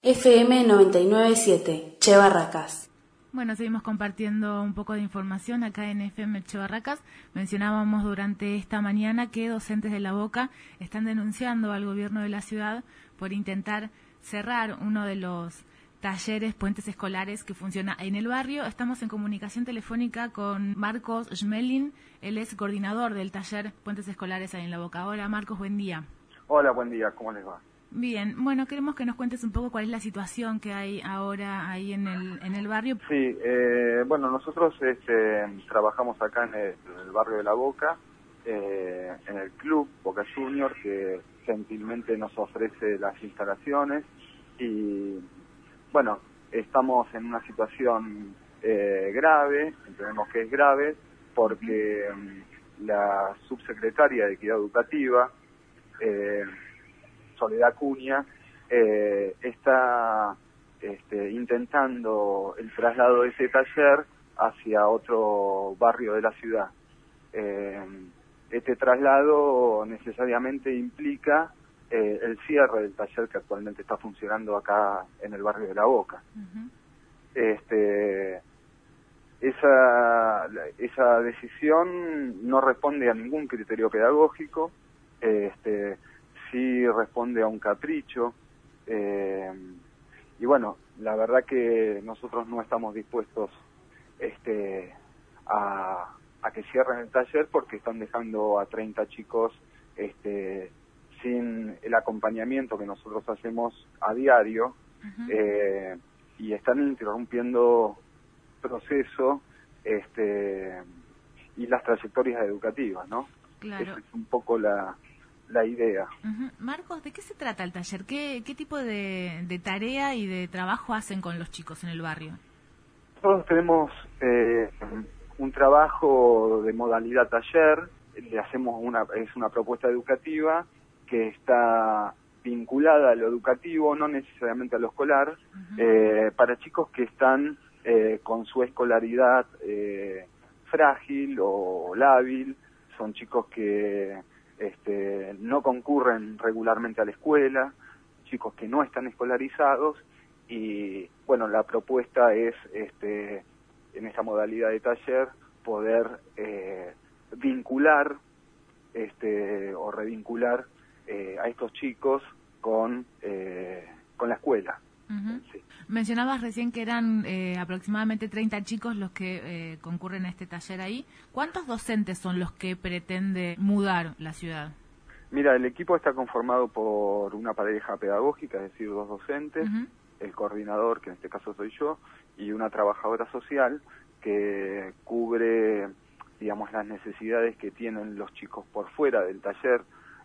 FM 99.7, Che Barracas. Bueno, seguimos compartiendo un poco de información acá en FM Che Barracas. Mencionábamos durante esta mañana que docentes de La Boca están denunciando al gobierno de la ciudad por intentar cerrar uno de los talleres, puentes escolares que funciona en el barrio. Estamos en comunicación telefónica con Marcos Schmeling, él es coordinador del taller Puentes Escolares ahí en La Boca. Hola Marcos, buen día. Hola, buen día, ¿cómo les va? Bien, bueno, queremos que nos cuentes un poco cuál es la situación que hay ahora ahí en el barrio. Sí, bueno, nosotros trabajamos acá en el barrio de La Boca, en el club Boca Junior, que gentilmente nos ofrece las instalaciones y, bueno, estamos en una situación grave, entendemos que es grave, porque la subsecretaria de Equidad Educativa, Soledad Acuña, está intentando el traslado de ese taller hacia otro barrio de la ciudad. Este traslado necesariamente implica el cierre del taller que actualmente está funcionando acá en el barrio de La Boca. Esa decisión no responde a ningún criterio pedagógico, sí responde a un capricho, y bueno, la verdad que nosotros no estamos dispuestos a que cierren el taller porque están dejando a 30 chicos sin el acompañamiento que nosotros hacemos a diario, y están interrumpiendo proceso y las trayectorias educativas, ¿no? Claro. Esa es un poco la idea. Marcos, ¿de qué se trata el taller? ¿Qué tipo de tarea y de trabajo hacen con los chicos en el barrio? Nosotros tenemos un trabajo de modalidad taller, le hacemos una propuesta educativa que está vinculada a lo educativo, no necesariamente a lo escolar, para chicos que están con su escolaridad frágil o lábil, son chicos que no concurren regularmente a la escuela, chicos que no están escolarizados, y bueno, la propuesta es en esta modalidad de taller poder vincular o revincular a estos chicos con la escuela. Sí. Mencionabas recién que eran aproximadamente 30 chicos los que concurren a este taller ahí. ¿Cuántos docentes son los que pretende mudar la ciudad? Mira, el equipo está conformado por una pareja pedagógica, es decir, 2 docentes, el coordinador, que en este caso soy yo, y una trabajadora social que cubre, digamos, las necesidades que tienen los chicos por fuera del taller,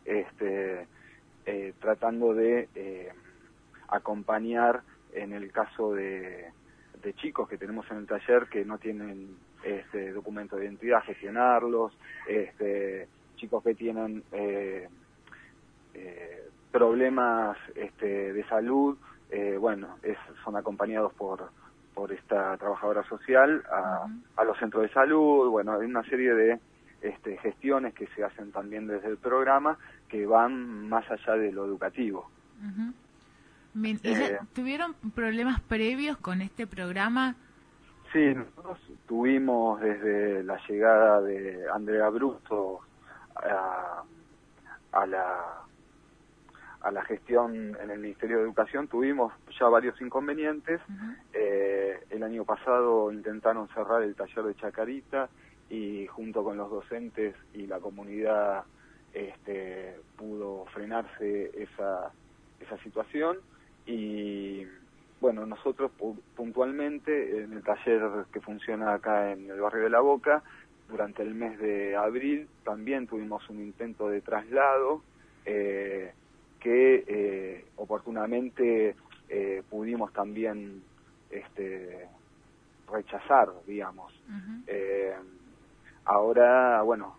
tratando de acompañar en el caso de chicos que tenemos en el taller que no tienen documento de identidad, gestionarlos, chicos que tienen problemas de salud, bueno, son acompañados por esta trabajadora social a los centros de salud. Bueno, hay una serie de gestiones que se hacen también desde el programa que van más allá de lo educativo. Bien, ¿y ya tuvieron problemas previos con este programa? Sí, nosotros tuvimos desde la llegada de Andrea Brusto a la gestión en el Ministerio de Educación, tuvimos ya varios inconvenientes. El año pasado intentaron cerrar el taller de Chacarita y junto con los docentes y la comunidad pudo frenarse esa situación. Y bueno, nosotros puntualmente en el taller que funciona acá en el barrio de La Boca, durante el mes de abril también tuvimos un intento de traslado que oportunamente pudimos también rechazar, digamos. Ahora, bueno,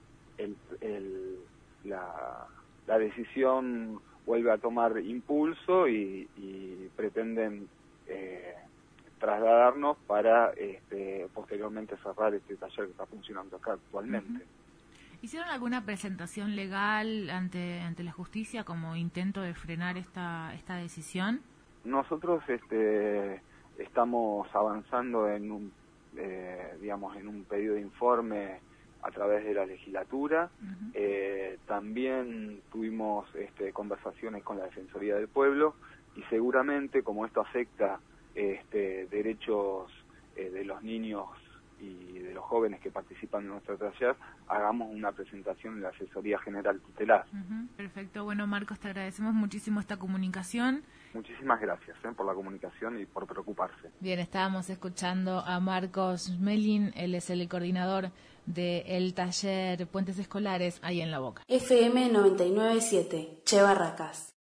la decisión vuelve a tomar impulso y pretenden trasladarnos para posteriormente cerrar este taller que está funcionando acá actualmente. ¿Hicieron alguna presentación legal ante la justicia como intento de frenar esta decisión? Nosotros estamos avanzando en un pedido de informe a través de la legislatura. También tuvimos conversaciones con la Defensoría del Pueblo y seguramente, como esto afecta derechos de los niños y de los jóvenes que participan en nuestro taller, hagamos una presentación en la Asesoría General Tutelar. Perfecto. Bueno, Marcos, te agradecemos muchísimo esta comunicación. Muchísimas gracias por la comunicación y por preocuparse. Bien, estábamos escuchando a Marcos Melin, él es el coordinador del taller Puentes Escolares ahí en La Boca. FM 99.7, Che Barracas.